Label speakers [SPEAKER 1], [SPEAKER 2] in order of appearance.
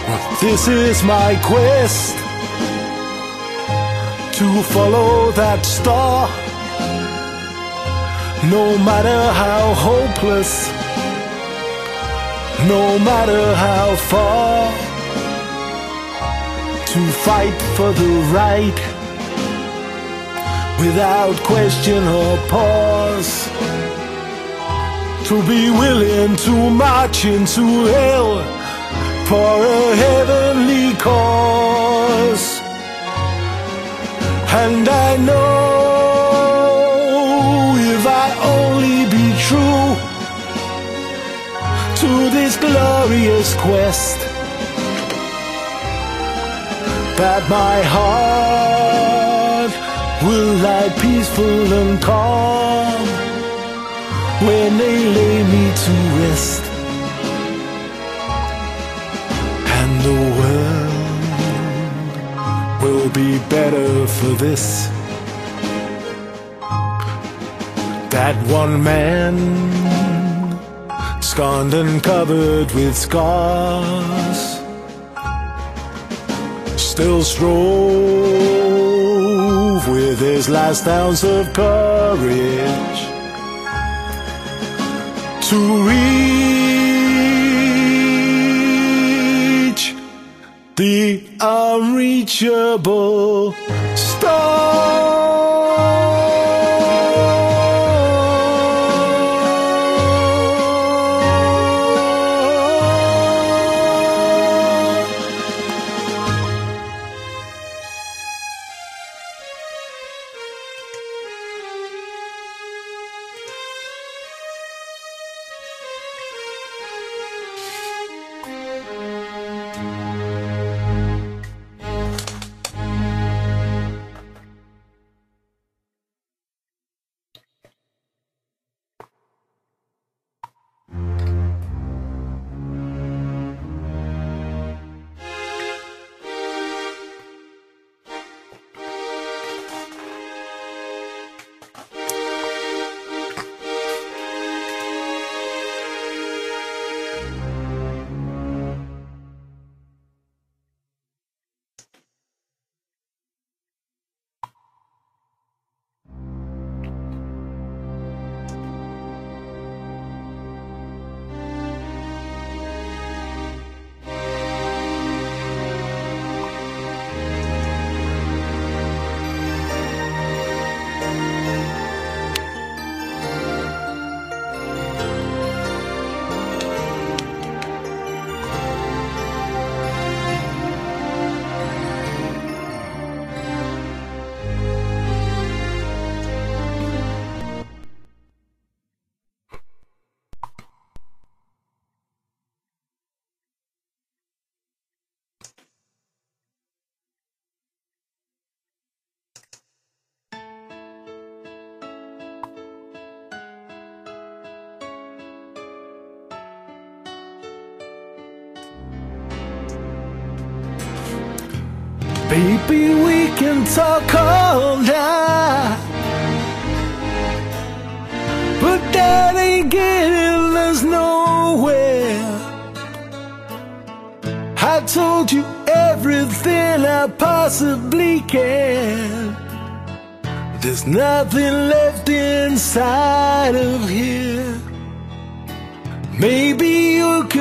[SPEAKER 1] This is my quest to follow that star. No matter how hopeless, no matter how far, to fight for the right without question or pause, to be willing to march into hell for a heavenly cause. And I know if I only be true to this glorious quest, that my heart will lie peaceful and calm when they lay me to rest, and the world will be better for this. That one man, scorned and covered with scars, still strove with his last ounce of courage to reach the unreachable star. Baby, we can talk all night, but that ain't getting us nowhere. I told you everything I possibly can. There's nothing left inside of here. Maybe you could